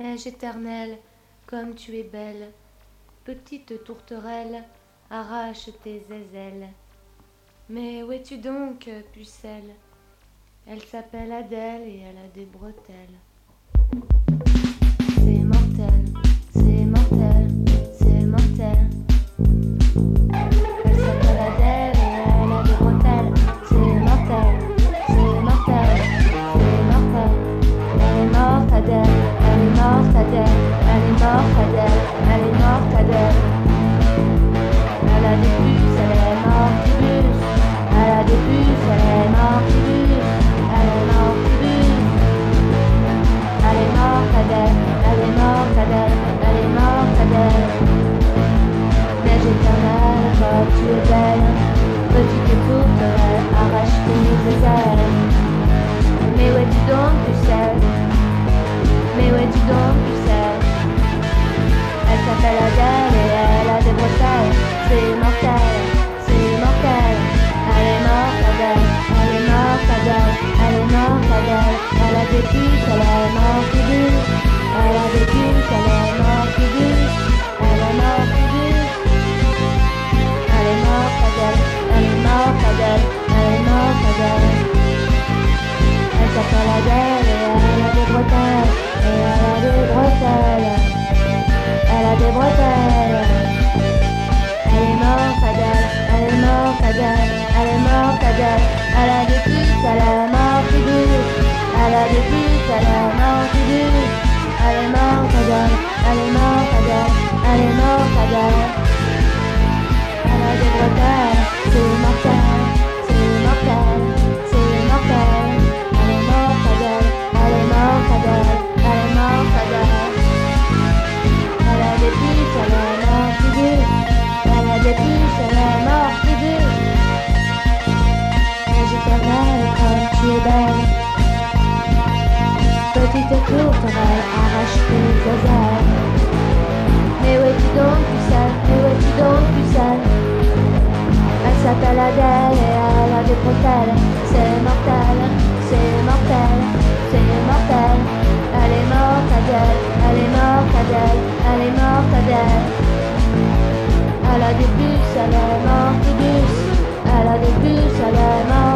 Neige éternelle, comme tu es belle, petite tourterelle, arrache tes aisselles. Mais où es-tu donc, pucelle? Elle s'appelle Adèle et elle a des bretelles. C'est mortel, c'est mortel, c'est mortel. Elle s'appelle Adèle et elle a des bretelles. C'est mortel, c'est mortel, c'est mortel. Elle est morte Adèle, elle est morte Adèle, elle est morte Adèle, elle est morte Adèle. Elle a des puces, elle est mortibus. Elle a des puces, elle est mortibus. Elle est mortibus. Elle est morte Adèle, elle est morte Adèle, elle est morte Adèle. Neige éternelle, comme tu es belle, petite tourterelle, arrache tes aisselles. Mais où es-tu donc, pucelle? Mais où es-tu donc, pucelle? Elle s'appelle Adèle et elle a des bretelles. C'est mortel, c'est mortel. Elle est morte Adèle, elle est morte Adèle, elle est morte Adèle. Elle a des puces, elle est mortibus. Elle a des puces, elle est mortibus. Elle est mortibus. Elle est morte Adèle, elle est morte Adèle, elle est morte Adèle. Elle s'appelle Adèle et elle a des bretelles. Et elle a des bretelles. Elle a des bretelles. Elle est morte Adèle, elle est morte Adèle, elle est morte Adèle. Elle a des puces, elle est mortibus. Elle a des puces, elle est mortibus. Elle est morte Adèle, elle est morte Adèle, elle est morte Adèle. Elle a des bretelles, c'est mortel, c'est mortel, c'est mortel. Elle est morte Adèle, elle est morte Adèle, elle est morte Adèle. Elle a des puces, elle est mortibus. Elle a des puces, elle est mortibus. Neige éternelle, comme tu es belle, petite tourterelle, arrache tes aisselles. Mais où es-tu donc, pucelle? Mais où es-tu donc, pucelle? Elle s'appelle Adèle et elle a des bretelles. C'est mortel, c'est mortel, c'est mortel. Elle est morte Adèle, elle est morte Adèle, elle est morte Adèle. Elle a des puces, elle est mortibus. Elle a des puces, elle est mortibus.